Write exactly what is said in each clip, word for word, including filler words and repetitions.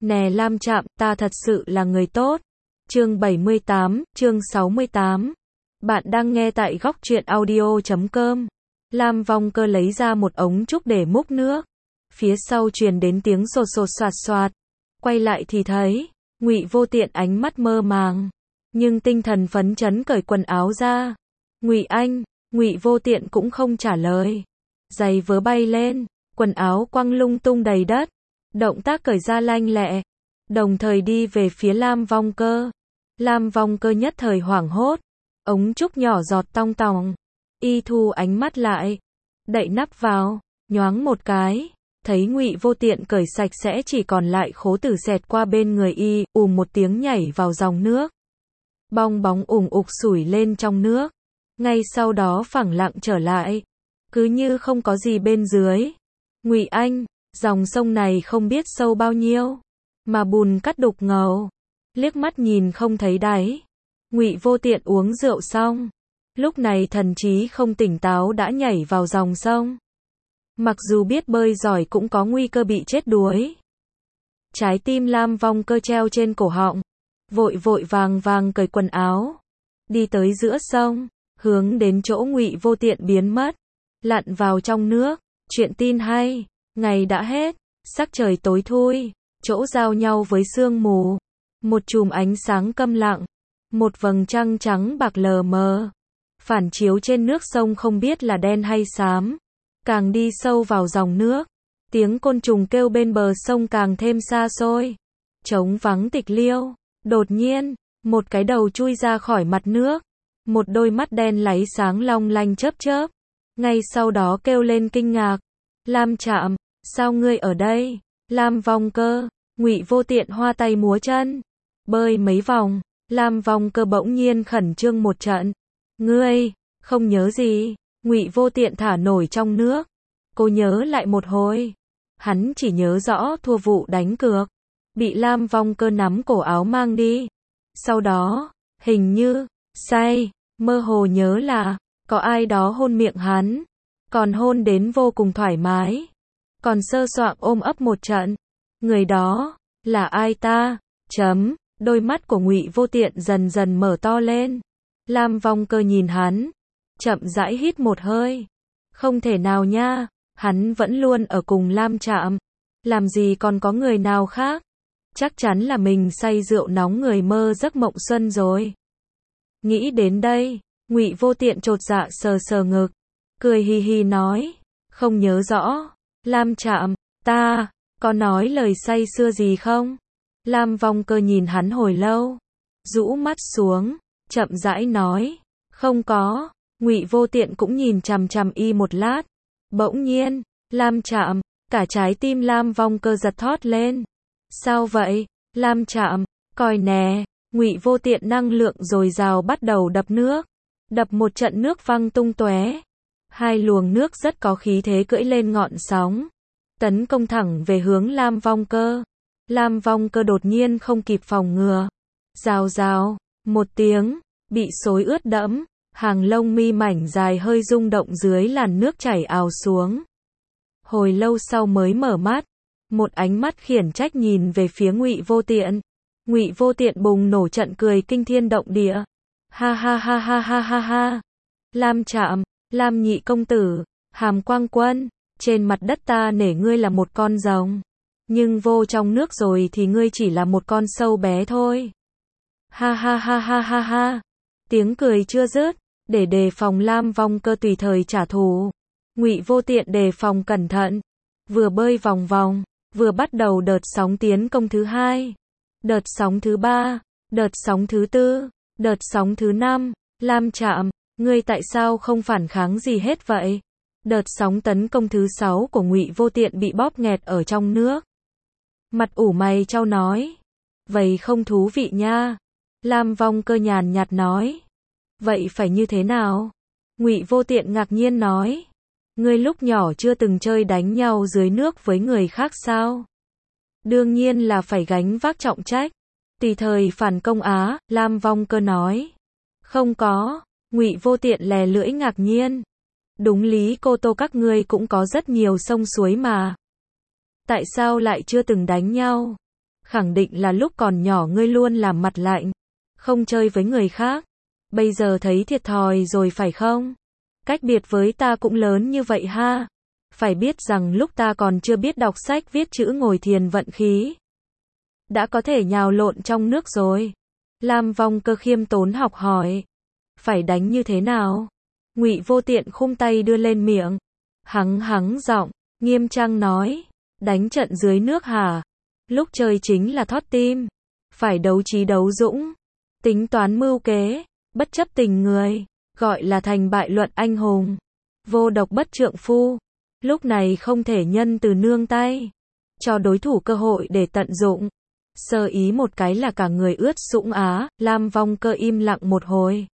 Nè Lam Trạm, ta thật sự là người tốt. Chương bảy mươi tám, chương sáu mươi tám. Bạn đang nghe tại góc truyện audio chấm com. Lam Vong Cơ lấy ra một ống trúc để múc nước. Phía sau truyền đến tiếng sột sột soạt soạt. Quay lại thì thấy, Ngụy Vô Tiện ánh mắt mơ màng, nhưng tinh thần phấn chấn cởi quần áo ra. Ngụy Anh, Ngụy Vô Tiện cũng không trả lời. Giày vớ bay lên, quần áo quăng lung tung đầy đất. Động tác cởi ra lanh lẹ, đồng thời đi về phía Lam Vong Cơ. Lam Vong Cơ nhất thời hoảng hốt, ống trúc nhỏ giọt tong tòng. Y thu ánh mắt lại, đậy nắp vào, nhoáng một cái, thấy Ngụy Vô Tiện cởi sạch sẽ chỉ còn lại khố tử xẹt qua bên người y, ùm một tiếng nhảy vào dòng nước. Bong bóng ủng ục sủi lên trong nước, ngay sau đó phẳng lặng trở lại, cứ như không có gì bên dưới. Ngụy Anh, dòng sông này không biết sâu bao nhiêu, mà bùn cát đục ngầu, liếc mắt nhìn không thấy đáy. Ngụy Vô Tiện uống rượu xong, lúc này thần trí không tỉnh táo đã nhảy vào dòng sông. Mặc dù biết bơi giỏi cũng có nguy cơ bị chết đuối. Trái tim Lam Vong Cơ treo trên cổ họng, vội vội vàng vàng cởi quần áo, đi tới giữa sông, hướng đến chỗ Ngụy Vô Tiện biến mất, lặn vào trong nước. Chuyện tin hay, ngày đã hết, sắc trời tối thui, chỗ giao nhau với sương mù, một chùm ánh sáng câm lặng, một vầng trăng trắng bạc lờ mờ, phản chiếu trên nước sông không biết là đen hay xám. Càng đi sâu vào dòng nước, tiếng côn trùng kêu bên bờ sông càng thêm xa xôi, trống vắng tịch liêu. Đột nhiên, một cái đầu chui ra khỏi mặt nước, một đôi mắt đen láy sáng long lanh chớp chớp, ngay sau đó kêu lên kinh ngạc. Lam Trạm, sao ngươi ở đây? Lam Vong Cơ, Ngụy Vô Tiện hoa tay múa chân, bơi mấy vòng. Lam Vong Cơ bỗng nhiên khẩn trương một trận. Ngươi, không nhớ gì? Ngụy Vô Tiện thả nổi trong nước. Cô nhớ lại một hồi. Hắn chỉ nhớ rõ thua vụ đánh cược, bị Lam Vong Cơ nắm cổ áo mang đi. Sau đó, hình như, say, mơ hồ nhớ là, có ai đó hôn miệng hắn. Còn hôn đến vô cùng thoải mái. Còn sơ soạng ôm ấp một trận. Người đó, là ai ta? Chấm, đôi mắt của Ngụy Vô Tiện dần dần mở to lên. Lam Vong Cơ nhìn hắn, chậm rãi hít một hơi. Không thể nào nha, hắn vẫn luôn ở cùng Lam Trạm. Làm gì còn có người nào khác? Chắc chắn là mình say rượu nóng người mơ giấc mộng xuân rồi. Nghĩ đến đây, Ngụy Vô Tiện chột dạ sờ sờ ngực, cười hì hì nói, không nhớ rõ. Lam Trạm, ta, có nói lời say xưa gì không? Lam Vong Cơ nhìn hắn hồi lâu, rũ mắt xuống, chậm rãi nói, không có. Ngụy Vô Tiện cũng nhìn chằm chằm y một lát. Bỗng nhiên, Lam Trạm, cả trái tim Lam Vong Cơ giật thót lên. Sao vậy? Lam Trạm, coi nè. Ngụy Vô Tiện năng lượng dồi dào bắt đầu đập nước, đập một trận nước văng tung tóe. Hai luồng nước rất có khí thế cưỡi lên ngọn sóng, tấn công thẳng về hướng Lam Vong Cơ. Lam Vong Cơ đột nhiên không kịp phòng ngừa, rào rào, một tiếng, bị xối ướt đẫm, hàng lông mi mảnh dài hơi rung động dưới làn nước chảy ào xuống. Hồi lâu sau mới mở mắt, một ánh mắt khiển trách nhìn về phía Ngụy Vô Tiện. Ngụy Vô Tiện bùng nổ trận cười kinh thiên động địa. Ha ha ha ha ha ha ha. Lam Trạm, Lam nhị công tử, Hàm Quang Quân, trên mặt đất ta nể ngươi là một con rồng, nhưng vô trong nước rồi thì ngươi chỉ là một con sâu bé thôi. Ha ha ha ha ha ha. Tiếng cười chưa dứt, để đề phòng Lam Vong Cơ tùy thời trả thù, Ngụy Vô Tiện đề phòng cẩn thận, vừa bơi vòng vòng, vừa bắt đầu đợt sóng tiến công thứ hai, đợt sóng thứ ba, đợt sóng thứ tư, đợt sóng thứ năm. Lam Trạm, ngươi tại sao không phản kháng gì hết vậy? Đợt sóng tấn công thứ sáu của Ngụy Vô Tiện bị bóp nghẹt ở trong nước. Mặt ủ mày chau nói, vậy không thú vị nha. Lam Vong Cơ nhàn nhạt nói, vậy phải như thế nào? Ngụy Vô Tiện ngạc nhiên nói, ngươi lúc nhỏ chưa từng chơi đánh nhau dưới nước với người khác sao? Đương nhiên là phải gánh vác trọng trách, tùy thời phản công á. Lam Vong Cơ nói, không có. Ngụy Vô Tiện lè lưỡi ngạc nhiên, đúng lý Cô Tô các ngươi cũng có rất nhiều sông suối mà, tại sao lại chưa từng đánh nhau? khẳng định là lúc còn nhỏ ngươi luôn làm mặt lạnh, không chơi với người khác, bây giờ thấy thiệt thòi rồi phải không? Cách biệt với ta cũng lớn như vậy ha. Phải biết rằng lúc ta còn chưa biết đọc sách viết chữ ngồi thiền vận khí, đã có thể nhào lộn trong nước rồi. Lam Vong Cơ khiêm tốn học hỏi. Phải đánh như thế nào? Ngụy Vô Tiện khum tay đưa lên miệng. Hắng hắng giọng, nghiêm trang nói. Đánh trận dưới nước hả? Lúc chơi chính là thót tim. Phải đấu trí đấu dũng. Tính toán mưu kế. Bất chấp tình người. Gọi là thành bại luận anh hùng. Vô độc bất trượng phu. Lúc này không thể nhân từ nương tay. Cho đối thủ cơ hội để tận dụng. Sơ ý một cái là cả người ướt sũng á. Lam Vong Cơ im lặng một hồi.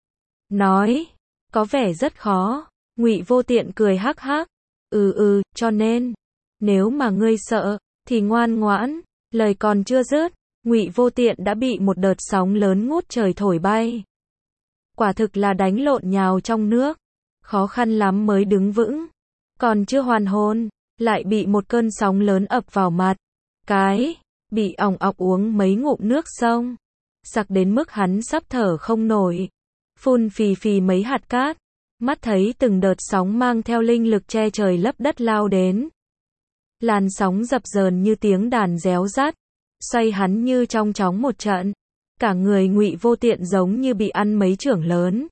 Nói. Có vẻ rất khó. Ngụy Vô Tiện cười hắc hắc. Ừ ừ, cho nên. Nếu mà ngươi sợ, thì ngoan ngoãn. Lời còn chưa dứt, Ngụy Vô Tiện đã bị một đợt sóng lớn ngút trời thổi bay. Quả thực là đánh lộn nhào trong nước. Khó khăn lắm mới đứng vững. Còn chưa hoàn hồn, lại bị một cơn sóng lớn ập vào mặt. Cái, bị ỏng ọc uống mấy ngụm nước sông. Sặc đến mức hắn sắp thở không nổi. Phun phì phì mấy hạt cát. Mắt thấy từng đợt sóng mang theo linh lực che trời lấp đất lao đến. Làn sóng dập dờn như tiếng đàn réo rắt. Xoay hắn như trong chóng một trận. Cả người Ngụy Vô Tiện giống như bị ăn mấy chưởng lớn.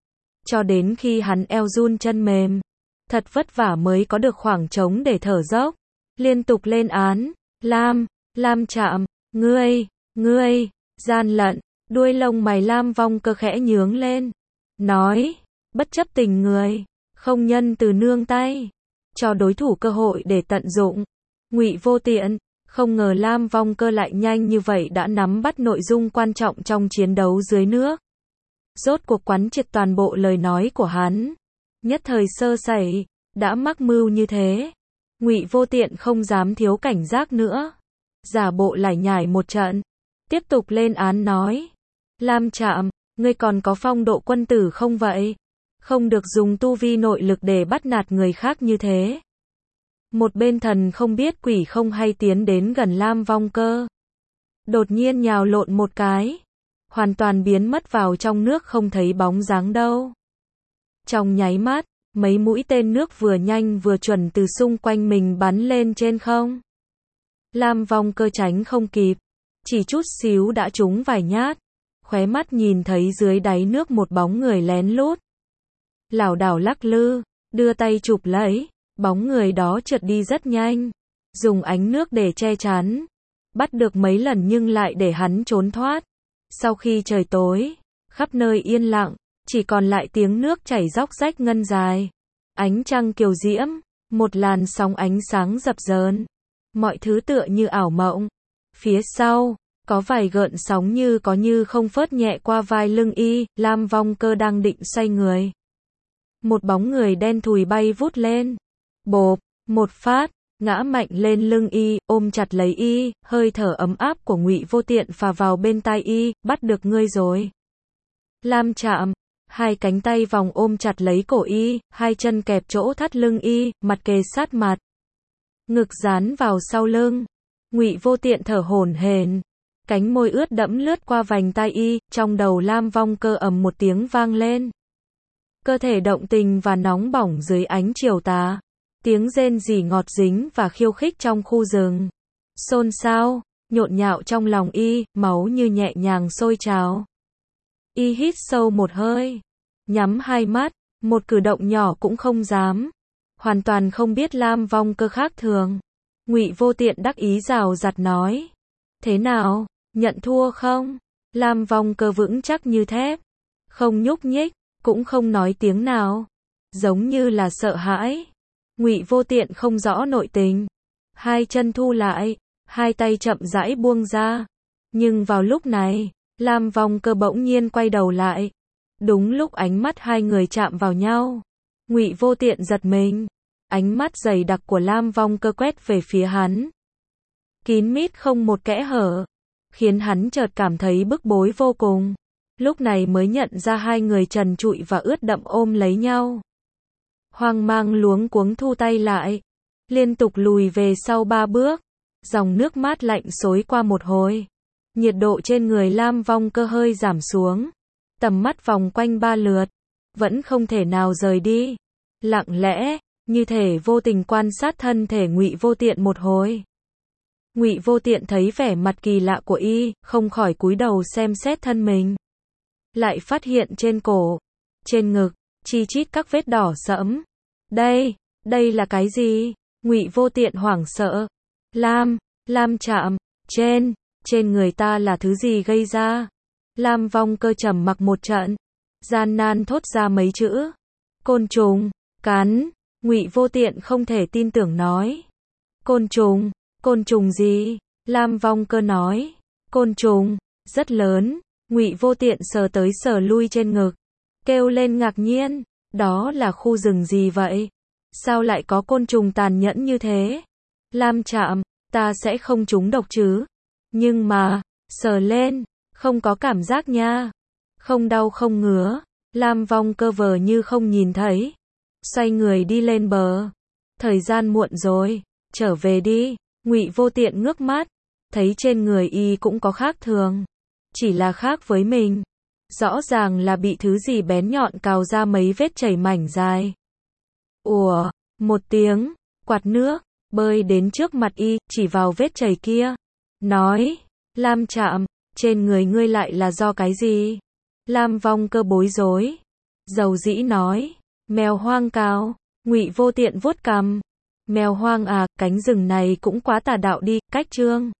Cho đến khi hắn eo run chân mềm. Thật vất vả mới có được khoảng trống để thở dốc. Liên tục lên án. Lam, Lam Trạm, ngươi, ngươi, gian lận. Đuôi lông mày Lam Vong Cơ khẽ nhướng lên. Nói, bất chấp tình người, không nhân từ nương tay. Cho đối thủ cơ hội để tận dụng. Ngụy Vô Tiện, không ngờ Lam Vong Cơ lại nhanh như vậy đã nắm bắt nội dung quan trọng trong chiến đấu dưới nước. Rốt cuộc quán triệt toàn bộ lời nói của hắn. Nhất thời sơ sẩy, đã mắc mưu như thế. Ngụy Vô Tiện không dám thiếu cảnh giác nữa. Giả bộ lải nhải một trận. Tiếp tục lên án nói. Lam Trạm, ngươi còn có phong độ quân tử không vậy? Không được dùng tu vi nội lực để bắt nạt người khác như thế. Một bên thần không biết quỷ không hay tiến đến gần Lam Vong Cơ. Đột nhiên nhào lộn một cái. Hoàn toàn biến mất vào trong nước không thấy bóng dáng đâu. Trong nháy mắt, mấy mũi tên nước vừa nhanh vừa chuẩn từ xung quanh mình bắn lên trên không. Lam Vong Cơ tránh không kịp. Chỉ chút xíu đã trúng vài nhát. Khóe mắt nhìn thấy dưới đáy nước một bóng người lén lút. Lảo đảo lắc lư, đưa tay chụp lấy. Bóng người đó trượt đi rất nhanh. Dùng ánh nước để che chắn. Bắt được mấy lần nhưng lại để hắn trốn thoát. Sau khi trời tối, khắp nơi yên lặng, chỉ còn lại tiếng nước chảy róc rách ngân dài. Ánh trăng kiều diễm, một làn sóng ánh sáng dập dờn. Mọi thứ tựa như ảo mộng. Phía sau, có vài gợn sóng như có như không phớt nhẹ qua vai lưng y. Lam Vong Cơ đang định xoay người. Một bóng người đen thùi bay vút lên. Bộp, một phát, ngã mạnh lên lưng y, ôm chặt lấy y, hơi thở ấm áp của Ngụy Vô Tiện phà vào bên tai y, bắt được ngươi rồi. Lam Trạm, hai cánh tay vòng ôm chặt lấy cổ y, hai chân kẹp chỗ thắt lưng y, mặt kề sát mặt. Ngực dán vào sau lưng. Ngụy Vô Tiện thở hổn hển, cánh môi ướt đẫm lướt qua vành tai y, trong đầu Lam Vong Cơ ầm một tiếng vang lên. Cơ thể động tình và nóng bỏng dưới ánh chiều tà. Tiếng rên rỉ ngọt dính và khiêu khích trong khu rừng. Xôn xao, nhộn nhạo trong lòng y, máu như nhẹ nhàng sôi trào. Y hít sâu một hơi, nhắm hai mắt, một cử động nhỏ cũng không dám. Hoàn toàn không biết Lam Vong Cơ khác thường. Ngụy Vô Tiện đắc ý rào rạt nói. Thế nào, nhận thua không? Lam Vong Cơ vững chắc như thép. Không nhúc nhích, cũng không nói tiếng nào. Giống như là sợ hãi. Ngụy Vô Tiện không rõ nội tình. Hai chân thu lại, hai tay chậm rãi buông ra. Nhưng vào lúc này, Lam Vong Cơ bỗng nhiên quay đầu lại. Đúng lúc ánh mắt hai người chạm vào nhau. Ngụy Vô Tiện giật mình. Ánh mắt dày đặc của Lam Vong Cơ quét về phía hắn. Kín mít không một kẽ hở. Khiến hắn chợt cảm thấy bức bối vô cùng. Lúc này mới nhận ra hai người trần trụi và ướt đẫm ôm lấy nhau. Hoang mang luống cuống thu tay lại. Liên tục lùi về sau ba bước. Dòng nước mát lạnh xối qua một hồi. Nhiệt độ trên người Lam Vong Cơ hơi giảm xuống. Tầm mắt vòng quanh ba lượt. Vẫn không thể nào rời đi. Lặng lẽ, như thể vô tình quan sát thân thể Ngụy Vô Tiện một hồi. Ngụy Vô Tiện thấy vẻ mặt kỳ lạ của y, không khỏi cúi đầu xem xét thân mình. Lại phát hiện trên cổ, trên ngực, chi chít các vết đỏ sẫm. Đây, đây là cái gì? Ngụy Vô Tiện hoảng sợ. Lam, Lam chạm, trên, trên người ta là thứ gì gây ra? Lam Vong Cơ trầm mặc một trận, gian nan thốt ra mấy chữ. Côn trùng, cắn. Ngụy Vô Tiện không thể tin tưởng nói. Côn trùng, côn trùng gì? Lam Vong Cơ nói. Côn trùng, rất lớn. Ngụy Vô Tiện sờ tới sờ lui trên ngực, kêu lên ngạc nhiên. Đó là khu rừng gì vậy? Sao lại có côn trùng tàn nhẫn như thế? Lam chạm, ta sẽ không trúng độc chứ? Nhưng mà, sờ lên, không có cảm giác nha. Không đau không ngứa. Lam Vong Cơ vờ như không nhìn thấy. Xoay người đi lên bờ. Thời gian muộn rồi, trở về đi. Ngụy Vô Tiện ngước mắt, thấy trên người y cũng có khác thường. Chỉ là khác với mình. Rõ ràng là bị thứ gì bén nhọn cào ra mấy vết chảy mảnh dài. Ủa, một tiếng, quạt nước, bơi đến trước mặt y, chỉ vào vết chảy kia. Nói, Lam chạm, trên người ngươi lại là do cái gì? Lam Vong Cơ bối rối. Dầu dĩ nói, mèo hoang cào. Ngụy Vô Tiện vuốt cằm. Mèo hoang à, cánh rừng này cũng quá tà đạo đi, cách chương.